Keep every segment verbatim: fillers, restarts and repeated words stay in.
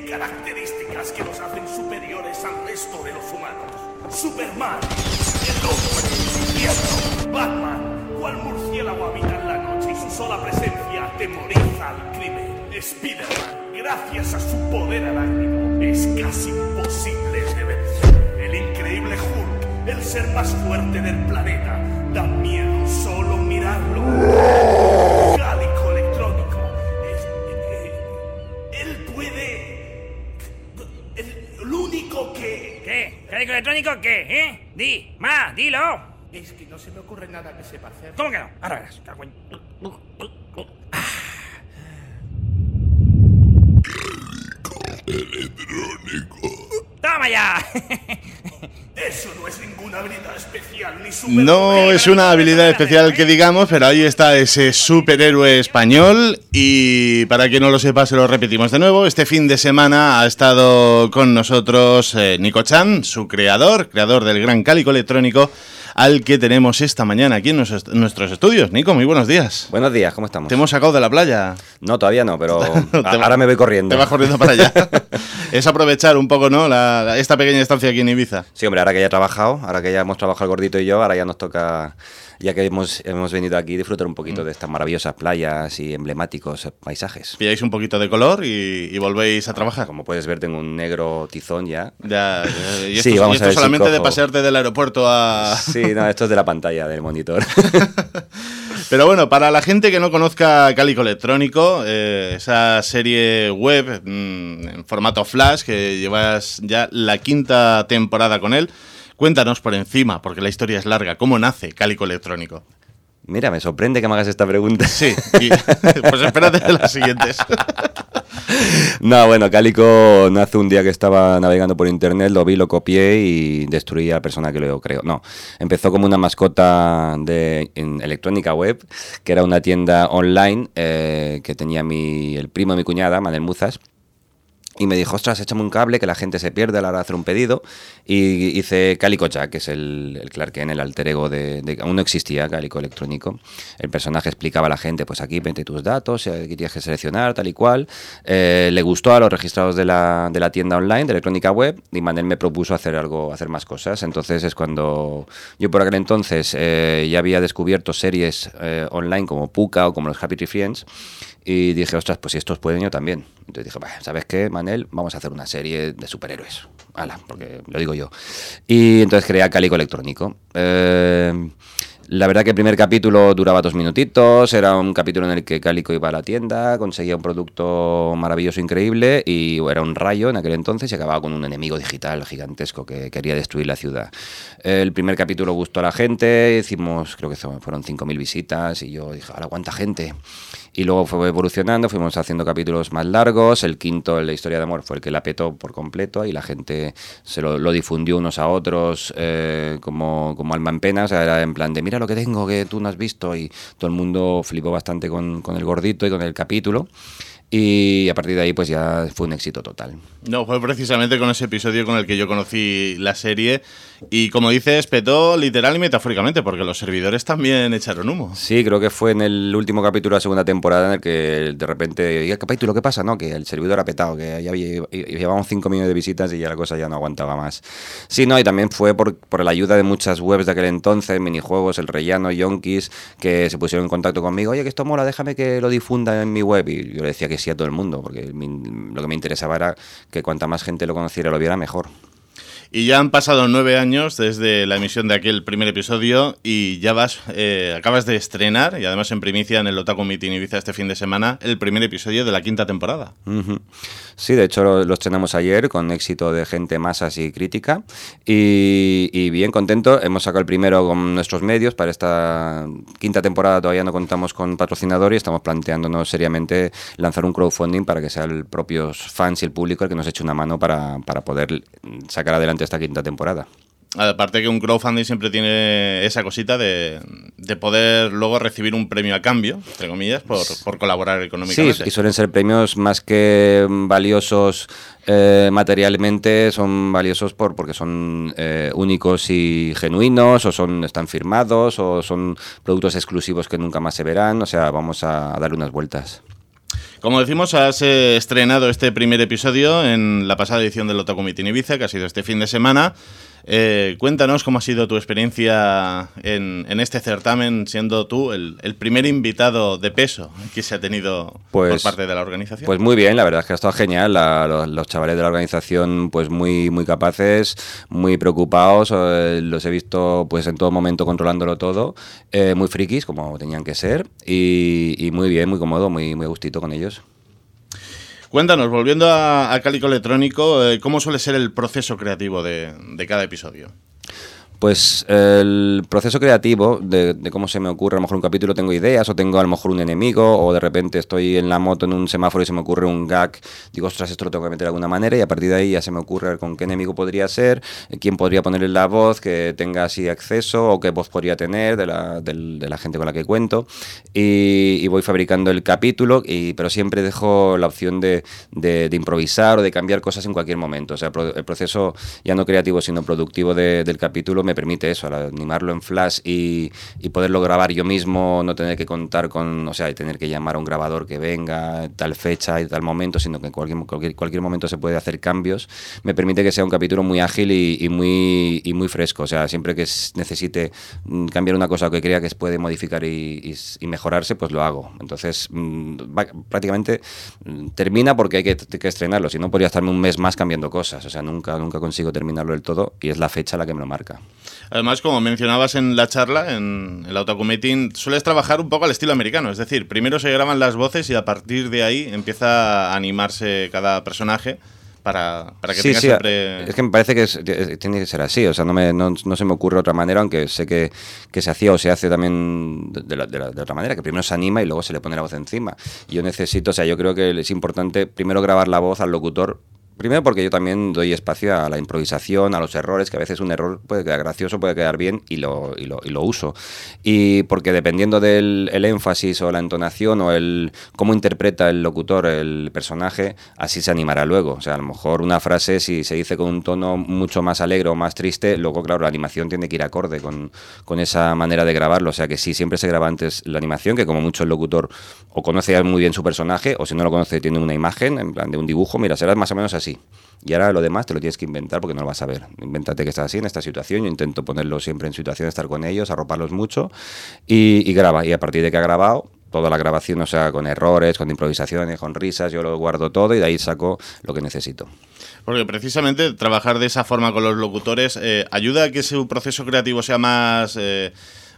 Tienen características que los hacen superiores al resto de los humanos. Superman, el hombre, Hierro, Batman, cual murciélago habita en la noche y su sola presencia atemoriza al crimen. Spiderman, gracias a su poder arácnido, es casi imposible de vencer. El increíble Hulk, el ser más fuerte del planeta, da miedo solo mirarlo. Cálico electrónico, es, eh, él puede... El, el único que... ¿Qué? ¿Cálico electrónico qué? ¿Eh? Di, ma, dilo. Es que no se me ocurre nada que sepa hacer. ¿Cómo que no? Ahora verás. Electrónico. ¡Toma ya! Eso no es ninguna habilidad especial ni super. No es una habilidad especial que digamos, pero ahí está ese superhéroe español. Y para quien no lo sepa, se lo repetimos de nuevo. Este fin de semana ha estado con nosotros eh, Nico Chan, su creador, creador del gran Cálico Electrónico, al que tenemos esta mañana aquí en nuestros, nuestros estudios. Nico, muy buenos días. Buenos días, ¿cómo estamos? ¿Te hemos sacado de la playa? No, todavía no, pero te ahora va, me voy corriendo. Te vas corriendo para allá. Es aprovechar un poco, ¿no?, la, la, esta pequeña estancia aquí en Ibiza. Sí, hombre, ahora que ya he trabajado, ahora que ya hemos trabajado el gordito y yo, ahora ya nos toca, ya que hemos, hemos venido aquí, disfrutar un poquito mm. de estas maravillosas playas y emblemáticos paisajes. Pilláis un poquito de color y, y volvéis a trabajar. Como puedes ver, tengo un negro tizón ya. Ya, ya y esto, sí, vamos y esto a ver solamente si cojo... de pasearte del aeropuerto a... Sí, no, esto es de la pantalla del monitor. Pero bueno, para la gente que no conozca Cálico Electrónico, eh, esa serie web mmm, en formato flash que llevas ya la quinta temporada con él, cuéntanos por encima, porque la historia es larga, ¿cómo nace Cálico Electrónico? Mira, me sorprende que me hagas esta pregunta. Sí, y, pues espérate de las siguientes. No, bueno, Cálico nace un día que estaba navegando por internet, lo vi, lo copié y destruí a la persona que lo creó. No, empezó como una mascota de en Electrónica Web, que era una tienda online eh, que tenía mi, el primo de mi cuñada, Manel Muzas. Y me dijo, ostras, échame un cable que la gente se pierde a la hora de hacer un pedido. Y hice Cálico Jack, que es el, el Clark Kent, el alter ego de, de... Aún no existía Cálico Electrónico. El personaje explicaba a la gente, pues aquí mete tus datos, aquí tienes que seleccionar, tal y cual. Eh, le gustó a los registrados de la, de la tienda online, de Electrónica Web, y Manel me propuso hacer algo, hacer más cosas. Entonces es cuando yo por aquel entonces eh, ya había descubierto series eh, online como Puka o como los Happy Tree Friends. Y dije, ostras, pues si estos pueden, yo también. Entonces dije, ¿sabes qué, Manel? Vamos a hacer una serie de superhéroes. Hala, porque lo digo yo. Y entonces creé Cálico Electrónico. Eh, la verdad que el primer capítulo duraba dos minutitos. Era un capítulo en el que Cálico iba a la tienda, conseguía un producto maravilloso, increíble, y era un rayo en aquel entonces y acababa con un enemigo digital gigantesco que quería destruir la ciudad. El primer capítulo gustó a la gente. Hicimos, creo que fueron cinco mil visitas y yo dije, ¡hala, cuánta gente! Y luego fue evolucionando, fuimos haciendo capítulos más largos. El quinto, la historia de amor, fue el que la petó por completo y la gente se lo, lo difundió unos a otros eh, como, como alma en pena. O sea, era en plan de, mira lo que tengo que tú no has visto. Y todo el mundo flipó bastante con, con el gordito y con el capítulo. Y a partir de ahí pues ya fue un éxito total. No, fue precisamente con ese episodio con el que yo conocí la serie y, como dices, petó literal y metafóricamente porque los servidores también echaron humo. Sí, creo que fue en el último capítulo de la segunda temporada en el que de repente, ¿y el capítulo qué pasa? No, que el servidor ha petado, que ya había, llevábamos cinco millones de visitas y ya la cosa ya no aguantaba más. Sí, no, y también fue por, por la ayuda de muchas webs de aquel entonces, minijuegos, El Rellano, Yonkis, que se pusieron en contacto conmigo, oye, que esto mola, déjame que lo difunda en mi web. Y yo le decía que sí a todo el mundo, porque mi, lo que me interesaba era que cuanta más gente lo conociera, lo viera, mejor. Y ya han pasado nueve años desde la emisión de aquel primer episodio y ya vas, eh, acabas de estrenar, y además en primicia en el Otaku Meeting Ibiza este fin de semana, el primer episodio de la quinta temporada. Uh-huh. Sí, de hecho lo, lo estrenamos ayer con éxito de gente, masas y crítica. Y, y bien contento, hemos sacado el primero con nuestros medios. Para esta quinta temporada todavía no contamos con patrocinador y estamos planteándonos seriamente lanzar un crowdfunding para que sea el propios fans y el público el que nos eche una mano para, para poder sacar adelante esta quinta temporada. Aparte que un crowdfunding siempre tiene esa cosita de, de poder luego recibir un premio a cambio, entre comillas, por, por colaborar económicamente. Sí, y suelen ser premios más que valiosos eh, materialmente, son valiosos por porque son eh, únicos y genuinos, o son están firmados, o son productos exclusivos que nunca más se verán. O sea, vamos a, a darle unas vueltas. Como decimos, has eh, estrenado este primer episodio en la pasada edición del Otaku Meeting Ibiza, que ha sido este fin de semana. Eh, cuéntanos cómo ha sido tu experiencia en, en este certamen, siendo tú el, el primer invitado de peso que se ha tenido pues, por parte de la organización. Pues muy bien, la verdad es que ha estado genial. La, los, los chavales de la organización pues muy, muy capaces, muy preocupados. Eh, los he visto pues en todo momento controlándolo todo. Eh, muy frikis, como tenían que ser. Y, y muy bien, muy cómodo, muy, muy a gustito con ellos. Cuéntanos, volviendo a, a Cálico Electrónico, eh, ¿cómo suele ser el proceso creativo de, de cada episodio? Pues el proceso creativo de, de cómo se me ocurre, a lo mejor un capítulo tengo ideas, o tengo a lo mejor un enemigo, o de repente estoy en la moto en un semáforo y se me ocurre un gag, digo, ostras, esto lo tengo que meter de alguna manera, y a partir de ahí ya se me ocurre con qué enemigo podría ser, quién podría ponerle la voz, que tenga así acceso, o qué voz podría tener de la, de, de la gente con la que cuento, y, y voy fabricando el capítulo, y, pero siempre dejo la opción de, de, de improvisar o de cambiar cosas en cualquier momento. O sea, el proceso ya no creativo, sino productivo de, del capítulo me permite eso, al animarlo en flash y, y poderlo grabar yo mismo, no tener que contar con, o sea, tener que llamar a un grabador que venga tal fecha y tal momento, sino que en cualquier, cualquier, cualquier momento se puede hacer cambios, me permite que sea un capítulo muy ágil y, y, muy, y muy fresco. O sea, siempre que necesite cambiar una cosa que crea que se puede modificar y, y, y mejorarse, pues lo hago. Entonces, va, prácticamente termina porque hay que, que estrenarlo, si no podría estarme un mes más cambiando cosas. O sea, nunca, nunca consigo terminarlo del todo y es la fecha la que me lo marca. Además, como mencionabas en la charla, en el Otaku Meeting, sueles trabajar un poco al estilo americano. Es decir, primero se graban las voces y a partir de ahí empieza a animarse cada personaje para, para que sí, tenga sí, siempre... Es que me parece que es, tiene que ser así. O sea, no, me, no, no se me ocurre otra manera, aunque sé que, que se hacía o se hace también de, de, la, de, la, de otra manera, que primero se anima y luego se le pone la voz encima. Yo necesito, o sea, yo creo que es importante primero grabar la voz al locutor. Primero porque yo también doy espacio a la improvisación, a los errores, que a veces un error puede quedar gracioso, puede quedar bien y lo, y lo, y lo uso. Y porque dependiendo del el énfasis o la entonación o el cómo interpreta el locutor el personaje, así se animará luego. O sea, a lo mejor una frase, si se dice con un tono mucho más alegre o más triste, luego, claro, la animación tiene que ir acorde con, con esa manera de grabarlo. O sea, que sí, siempre se graba antes la animación, que como mucho el locutor o conoce muy bien su personaje, o si no lo conoce, tiene una imagen, en plan de un dibujo, mira, será más o menos así. Y ahora lo demás te lo tienes que inventar porque no lo vas a ver. Invéntate que estás así en esta situación. Yo intento ponerlo siempre en situación de estar con ellos, arroparlos mucho y, y graba. Y a partir de que ha grabado, toda la grabación, o sea, con errores, con improvisaciones, con risas, yo lo guardo todo y de ahí saco lo que necesito. Porque precisamente trabajar de esa forma con los locutores eh, ayuda a que su proceso creativo sea más... Eh,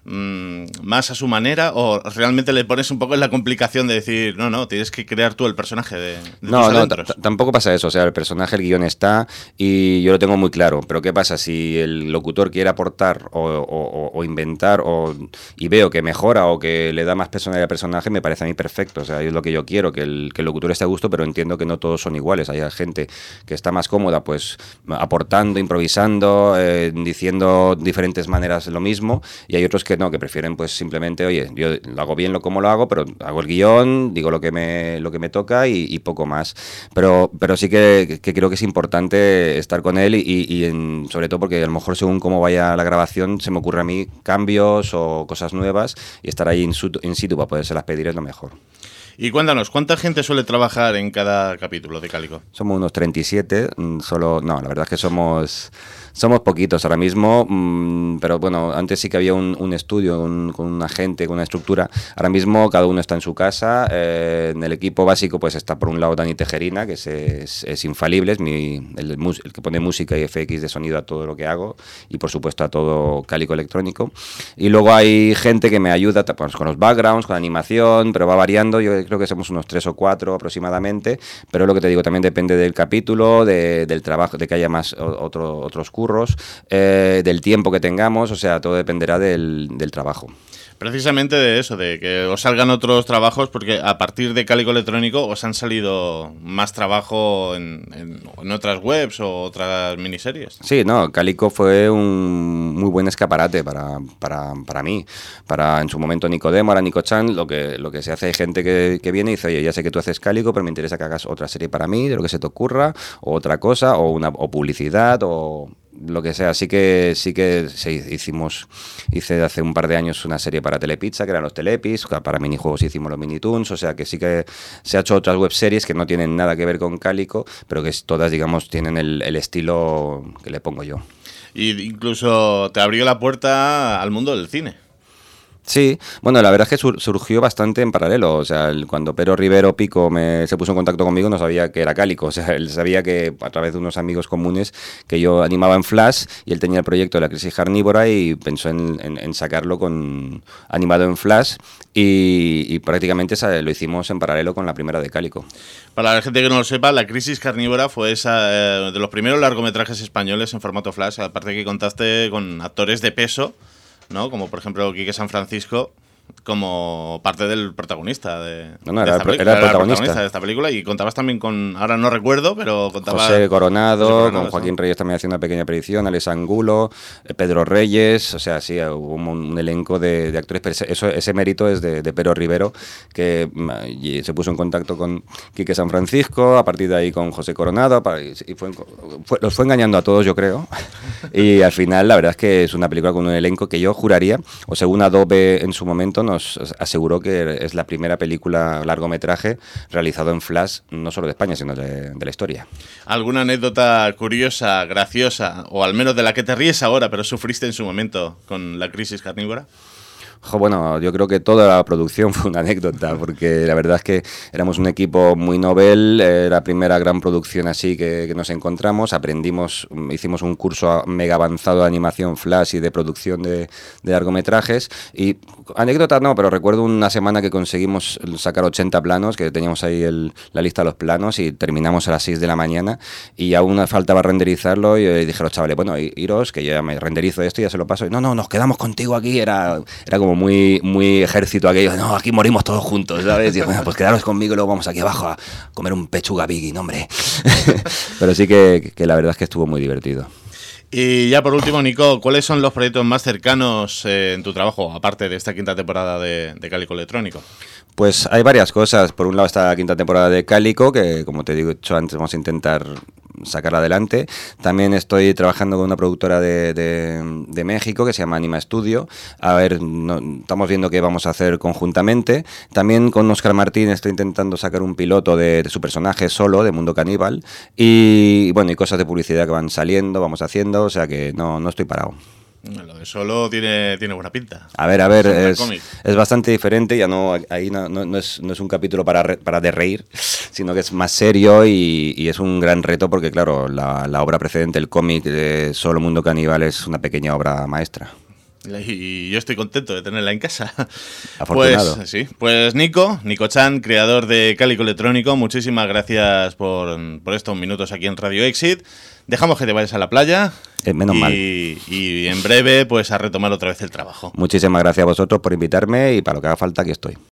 más a su manera, o realmente le pones un poco en la complicación de decir, no, no, tienes que crear tú el personaje de, de no, tus no, adentros? Tampoco pasa eso, o sea, el personaje, el guión está y yo lo tengo muy claro, pero ¿qué pasa? Si el locutor quiere aportar o, o, o inventar o, y veo que mejora o que le da más personalidad al personaje, me parece a mí perfecto, o sea, es lo que yo quiero, que el, que el locutor esté a gusto, pero entiendo que no todos son iguales, hay gente que está más cómoda pues aportando, improvisando, eh, diciendo diferentes maneras lo mismo, y hay otros que no, que prefieren pues simplemente, oye, yo lo hago bien lo como lo hago, pero hago el guión, digo lo que me lo que me toca y, y poco más. Pero pero sí que, que creo que es importante estar con él y, y en, sobre todo porque a lo mejor según cómo vaya la grabación se me ocurre a mí cambios o cosas nuevas y estar ahí in situ, in situ para podérselas pedir es lo mejor. Y cuéntanos, ¿cuánta gente suele trabajar en cada capítulo de Cálico? Somos unos treinta y siete, solo, no, la verdad es que somos... Somos poquitos ahora mismo, mmm, pero bueno, antes sí que había un, un estudio un, con una gente, con una estructura. Ahora mismo cada uno está en su casa. Eh, en el equipo básico pues está por un lado Dani Tejerina, que es, es, es infalible, es mi, el, el que pone música y F X de sonido a todo lo que hago y por supuesto a todo Cálico Electrónico. Y luego hay gente que me ayuda pues, con los backgrounds, con animación, pero va variando. Yo creo que somos unos tres o cuatro aproximadamente, pero lo que te digo también depende del capítulo, de, del trabajo, de que haya más otro, otros cursos. Eh, del tiempo que tengamos, o sea, todo dependerá del, del trabajo. Precisamente de eso, de que os salgan otros trabajos, porque a partir de Cálico Electrónico os han salido más trabajo en, en, en otras webs o otras miniseries. Sí, no, Cálico fue un muy buen escaparate para, para, para mí. Para en su momento Nicodemo, ahora Nico-chan, lo que, lo que se hace, hay gente que, que viene y dice, oye, ya sé que tú haces Cálico, pero me interesa que hagas otra serie para mí, de lo que se te ocurra, o otra cosa, o una o publicidad, o... lo que sea. Sí que sí que sí, hicimos, hice hace un par de años una serie para Telepizza, que eran los Telepis, para minijuegos hicimos los Minitoons, o sea que sí que se ha hecho otras webseries que no tienen nada que ver con Cálico, pero que todas, digamos, tienen el, el estilo que le pongo yo. Y incluso te abrió la puerta al mundo del cine. Sí, bueno, la verdad es que sur- surgió bastante en paralelo, o sea, el, cuando Pero Rivero Pico me, se puso en contacto conmigo no sabía que era Cálico, o sea, él sabía que a través de unos amigos comunes que yo animaba en Flash y él tenía el proyecto de la crisis carnívora y pensó en, en, en sacarlo con animado en Flash y, y prácticamente ¿sabes? Lo hicimos en paralelo con la primera de Cálico. Para la gente que no lo sepa, La crisis carnívora fue esa, eh, de los primeros largometrajes españoles en formato Flash, aparte que contaste con actores de peso, ¿no? Como por ejemplo Quique San Francisco, como parte del protagonista de, no, no, de era, esta el, era el protagonista. protagonista de esta película. Y contabas también con, ahora no recuerdo, pero contaba José Coronado, José Coronado con Joaquín Reyes también haciendo una pequeña aparición, Alex Angulo, eh, Pedro Reyes, o sea, sí, hubo un, un elenco de, de actores, pero ese, eso, ese mérito es de, de Pero Rivero, que y se puso en contacto con Quique San Francisco, a partir de ahí con José Coronado, y fue, fue, los fue engañando a todos, yo creo, y al final la verdad es que es una película con un elenco que yo juraría, o según Adobe en su momento nos aseguró que es la primera película largometraje realizado en Flash, no solo de España, sino de, de la historia. ¿Alguna anécdota curiosa, graciosa, o al menos de la que te ríes ahora, pero sufriste en su momento con La crisis carnívora? Jo, bueno, yo creo que toda la producción fue una anécdota, porque la verdad es que éramos un equipo muy novel, era la primera gran producción así que, que nos encontramos, aprendimos, hicimos un curso mega avanzado de animación Flash y de producción de, de largometrajes, y anécdota no, pero recuerdo una semana que conseguimos sacar ochenta planos, que teníamos ahí el, la lista de los planos, y terminamos a las seis de la mañana, y aún faltaba renderizarlo, y dije a los chavales, bueno, iros, que yo ya me renderizo esto y ya se lo paso, y no, no, nos quedamos contigo aquí, era, era como muy muy ejército aquello, no, aquí morimos todos juntos, ¿sabes? Y bueno, pues quedaros conmigo y luego vamos aquí abajo a comer un pechuga biggie, no, hombre. Pero sí que, que la verdad es que estuvo muy divertido. Y ya por último, Nico, ¿cuáles son los proyectos más cercanos eh, en tu trabajo, aparte de esta quinta temporada de, de Cálico Electrónico? Pues hay varias cosas. Por un lado está la quinta temporada de Cálico, que como te he dicho antes vamos a intentar sacarla adelante. También estoy trabajando con una productora de, de, de México que se llama Anima Studio. A ver, no, estamos viendo qué vamos a hacer conjuntamente. También con Óscar Martín estoy intentando sacar un piloto de, de su personaje solo, de Mundo Caníbal. Y bueno, y cosas de publicidad que van saliendo, vamos haciendo, o sea que no, no estoy parado. Lo de solo tiene, tiene buena pinta. A ver, a ver, es, es bastante diferente, ya no, ahí no, no, no, es, no es un capítulo para, re, para de reír, sino que es más serio y, y es un gran reto porque, claro, la, la obra precedente, el cómic de Solo Mundo Caníbal, es una pequeña obra maestra. Y yo estoy contento de tenerla en casa. Afortunado. Pues sí, pues Nico, Nico Chan, creador de Cálico Electrónico, muchísimas gracias por, por estos minutos aquí en Radio Exit. Dejamos que te vayas a la playa. Eh, menos y, mal. Y en breve, pues a retomar otra vez el trabajo. Muchísimas gracias a vosotros por invitarme y para lo que haga falta aquí estoy.